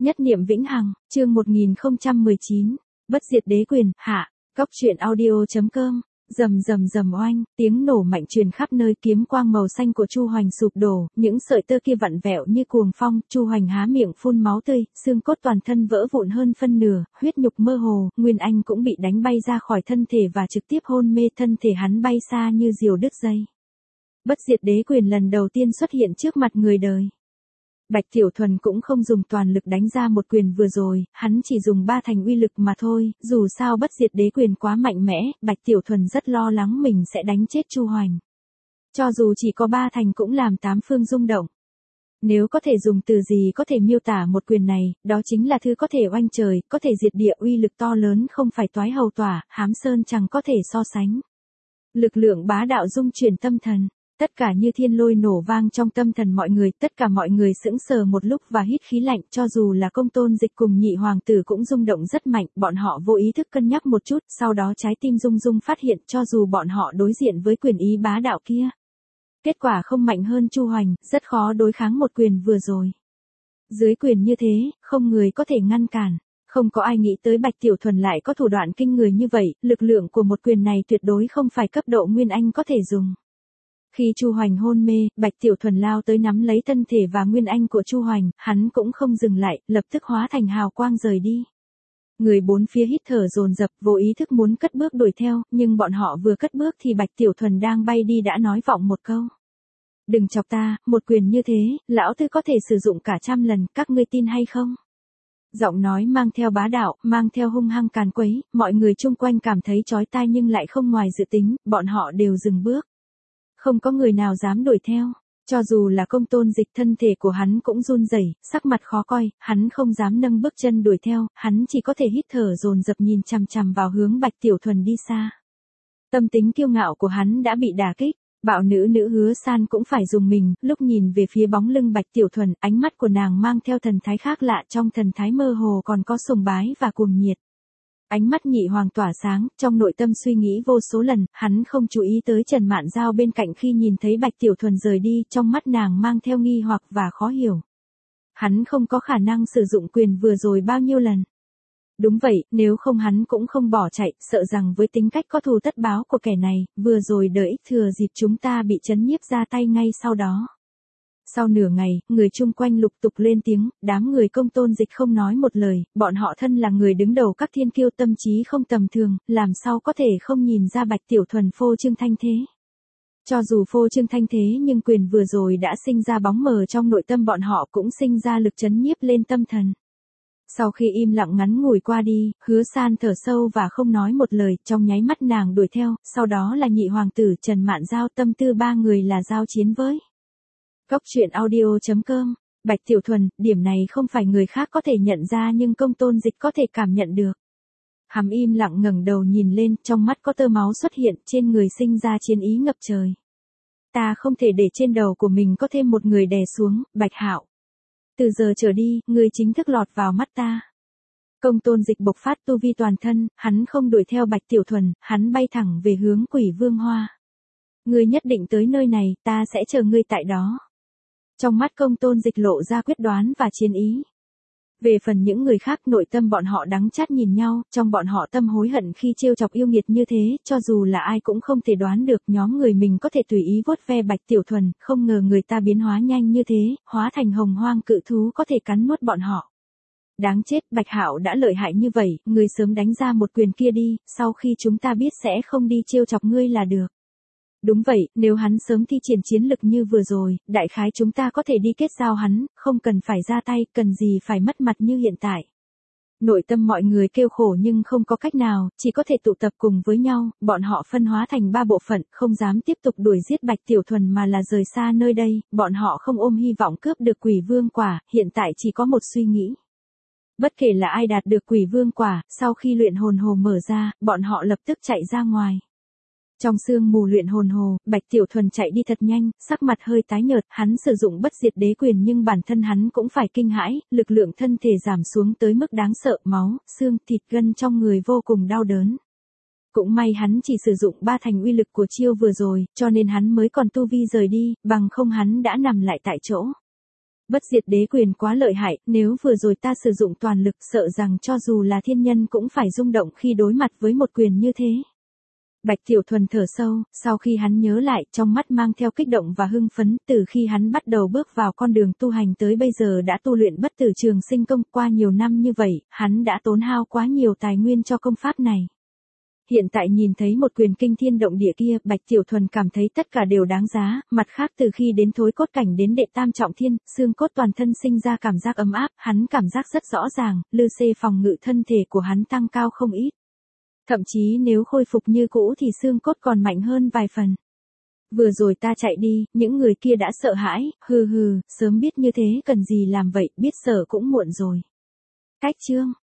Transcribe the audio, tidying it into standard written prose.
Nhất niệm vĩnh hằng, chương 1019, bất diệt đế quyền, hạ, góc truyện audio.com, rầm rầm rầm oanh, tiếng nổ mạnh truyền khắp nơi, kiếm quang màu xanh của Chu Hoành sụp đổ, những sợi tơ kia vặn vẹo như cuồng phong, Chu Hoành há miệng phun máu tươi, xương cốt toàn thân vỡ vụn hơn phân nửa, huyết nhục mơ hồ, Nguyên Anh cũng bị đánh bay ra khỏi thân thể và trực tiếp hôn mê, thân thể hắn bay xa như diều đứt dây. Bất diệt đế quyền lần đầu tiên xuất hiện trước mặt người đời. Bạch Tiểu Thuần cũng không dùng toàn lực đánh ra một quyền vừa rồi, hắn chỉ dùng 3 thành uy lực mà thôi, dù sao bất diệt đế quyền quá mạnh mẽ, Bạch Tiểu Thuần rất lo lắng mình sẽ đánh chết Chu Hoành. Cho dù chỉ có 3 thành cũng làm 8 phương rung động. Nếu có thể dùng từ gì có thể miêu tả một quyền này, đó chính là thứ có thể oanh trời, có thể diệt địa, uy lực to lớn không phải toái hầu tỏa, hám sơn chẳng có thể so sánh. Lực lượng bá đạo dung chuyển tâm thần. Tất cả như thiên lôi nổ vang trong tâm thần mọi người, tất cả mọi người sững sờ một lúc và hít khí lạnh, cho dù là Công Tôn Dịch cùng Nhị Hoàng tử cũng rung động rất mạnh, bọn họ vô ý thức cân nhắc một chút, sau đó trái tim rung rung phát hiện cho dù bọn họ đối diện với quyền ý bá đạo kia. Kết quả không mạnh hơn Chu Hoành, rất khó đối kháng một quyền vừa rồi. Dưới quyền như thế, không người có thể ngăn cản. Không có ai nghĩ tới Bạch Tiểu Thuần lại có thủ đoạn kinh người như vậy, lực lượng của một quyền này tuyệt đối không phải cấp độ Nguyên Anh có thể dùng. Khi Chu Hoành hôn mê, Bạch Tiểu Thuần lao tới nắm lấy thân thể và Nguyên Anh của Chu Hoành, hắn cũng không dừng lại, lập tức hóa thành hào quang rời đi. Người bốn phía hít thở dồn dập, vô ý thức muốn cất bước đuổi theo, nhưng bọn họ vừa cất bước thì Bạch Tiểu Thuần đang bay đi đã nói vọng một câu. Đừng chọc ta, một quyền như thế, lão tử có thể sử dụng cả 100 lần, các ngươi tin hay không? Giọng nói mang theo bá đạo, mang theo hung hăng càn quấy, mọi người chung quanh cảm thấy chói tai nhưng lại không ngoài dự tính, bọn họ đều dừng bước. Không có người nào dám đuổi theo, cho dù là Công Tôn Dịch thân thể của hắn cũng run rẩy, sắc mặt khó coi, hắn không dám nâng bước chân đuổi theo, hắn chỉ có thể hít thở dồn dập nhìn chằm chằm vào hướng Bạch Tiểu Thuần đi xa. Tâm tính kiêu ngạo của hắn đã bị đả kích, bạo nữ Hứa San cũng phải dùng mình, lúc nhìn về phía bóng lưng Bạch Tiểu Thuần, ánh mắt của nàng mang theo thần thái khác lạ, trong thần thái mơ hồ còn có sùng bái và cuồng nhiệt. Ánh mắt Nhị Hoàng tỏa sáng, trong nội tâm suy nghĩ vô số lần, hắn không chú ý tới Trần Mạn Giao bên cạnh khi nhìn thấy Bạch Tiểu Thuần rời đi, trong mắt nàng mang theo nghi hoặc và khó hiểu. Hắn không có khả năng sử dụng quyền vừa rồi bao nhiêu lần. Đúng vậy, nếu không hắn cũng không bỏ chạy, sợ rằng với tính cách có thù tất báo của kẻ này, vừa rồi đợi thừa dịp chúng ta bị chấn nhiếp ra tay ngay sau đó. Sau nửa ngày, người chung quanh lục tục lên tiếng, đám người Công Tôn Dịch không nói một lời, bọn họ thân là người đứng đầu các thiên kiêu tâm trí không tầm thường, làm sao có thể không nhìn ra Bạch Tiểu Thuần phô trương thanh thế. Cho dù phô trương thanh thế nhưng quyền vừa rồi đã sinh ra bóng mờ trong nội tâm bọn họ cũng sinh ra lực chấn nhiếp lên tâm thần. Sau khi im lặng ngắn ngủi qua đi, Hứa San thở sâu và không nói một lời, trong nháy mắt nàng đuổi theo, sau đó là Nhị Hoàng tử Trần Mạn Giao, tâm tư ba người là giao chiến với. Góc truyện audio.com, Bạch Tiểu Thuần, điểm này không phải người khác có thể nhận ra nhưng Công Tôn Dịch có thể cảm nhận được. Hắn im lặng ngẩng đầu nhìn lên, trong mắt có tơ máu xuất hiện, trên người sinh ra chiến ý ngập trời. Ta không thể để trên đầu của mình có thêm một người đè xuống, Bạch Hạo. Từ giờ trở đi, ngươi chính thức lọt vào mắt ta. Công Tôn Dịch bộc phát tu vi toàn thân, hắn không đuổi theo Bạch Tiểu Thuần, hắn bay thẳng về hướng Quỷ Vương Hoa. Ngươi nhất định tới nơi này, ta sẽ chờ ngươi tại đó. Trong mắt Công Tôn Dịch lộ ra quyết đoán và chiến ý. Về phần những người khác, nội tâm bọn họ đắng chát nhìn nhau, trong bọn họ tâm hối hận khi trêu chọc yêu nghiệt như thế, cho dù là ai cũng không thể đoán được nhóm người mình có thể tùy ý vuốt ve Bạch Tiểu Thuần, không ngờ người ta biến hóa nhanh như thế, hóa thành hồng hoang cự thú có thể cắn nuốt bọn họ. Đáng chết, Bạch Hạo đã lợi hại như vậy, ngươi sớm đánh ra một quyền kia đi, sau khi chúng ta biết sẽ không đi trêu chọc ngươi là được. Đúng vậy, nếu hắn sớm thi triển chiến lực như vừa rồi, đại khái chúng ta có thể đi kết giao hắn, không cần phải ra tay, cần gì phải mất mặt như hiện tại. Nội tâm mọi người kêu khổ nhưng không có cách nào, chỉ có thể tụ tập cùng với nhau, bọn họ phân hóa thành 3 bộ phận, không dám tiếp tục đuổi giết Bạch Tiểu Thuần mà là rời xa nơi đây, bọn họ không ôm hy vọng cướp được Quỷ Vương quả, hiện tại chỉ có một suy nghĩ. Bất kể là ai đạt được Quỷ Vương quả, sau khi luyện hồn hồ mở ra, bọn họ lập tức chạy ra ngoài. Trong sương mù luyện hồn hồ, Bạch Tiểu Thuần chạy đi thật nhanh, sắc mặt hơi tái nhợt, hắn sử dụng bất diệt đế quyền nhưng bản thân hắn cũng phải kinh hãi, lực lượng thân thể giảm xuống tới mức đáng sợ, máu, xương, thịt gân trong người vô cùng đau đớn. Cũng may hắn chỉ sử dụng 3 thành uy lực của chiêu vừa rồi, cho nên hắn mới còn tu vi rời đi, bằng không hắn đã nằm lại tại chỗ. Bất diệt đế quyền quá lợi hại, nếu vừa rồi ta sử dụng toàn lực sợ rằng cho dù là thiên nhân cũng phải rung động khi đối mặt với một quyền như thế. Bạch Tiểu Thuần thở sâu, sau khi hắn nhớ lại, trong mắt mang theo kích động và hưng phấn, từ khi hắn bắt đầu bước vào con đường tu hành tới bây giờ đã tu luyện bất tử trường sinh công, qua nhiều năm như vậy, hắn đã tốn hao quá nhiều tài nguyên cho công pháp này. Hiện tại nhìn thấy một quyền kinh thiên động địa kia, Bạch Tiểu Thuần cảm thấy tất cả đều đáng giá, mặt khác từ khi đến thối cốt cảnh đến đệ tam trọng thiên, xương cốt toàn thân sinh ra cảm giác ấm áp, hắn cảm giác rất rõ ràng, lư xê phòng ngự thân thể của hắn tăng cao không ít. Thậm chí nếu khôi phục như cũ thì xương cốt còn mạnh hơn vài phần. Vừa rồi ta chạy đi, những người kia đã sợ hãi, sớm biết như thế cần gì làm vậy, biết sợ cũng muộn rồi. Cách chương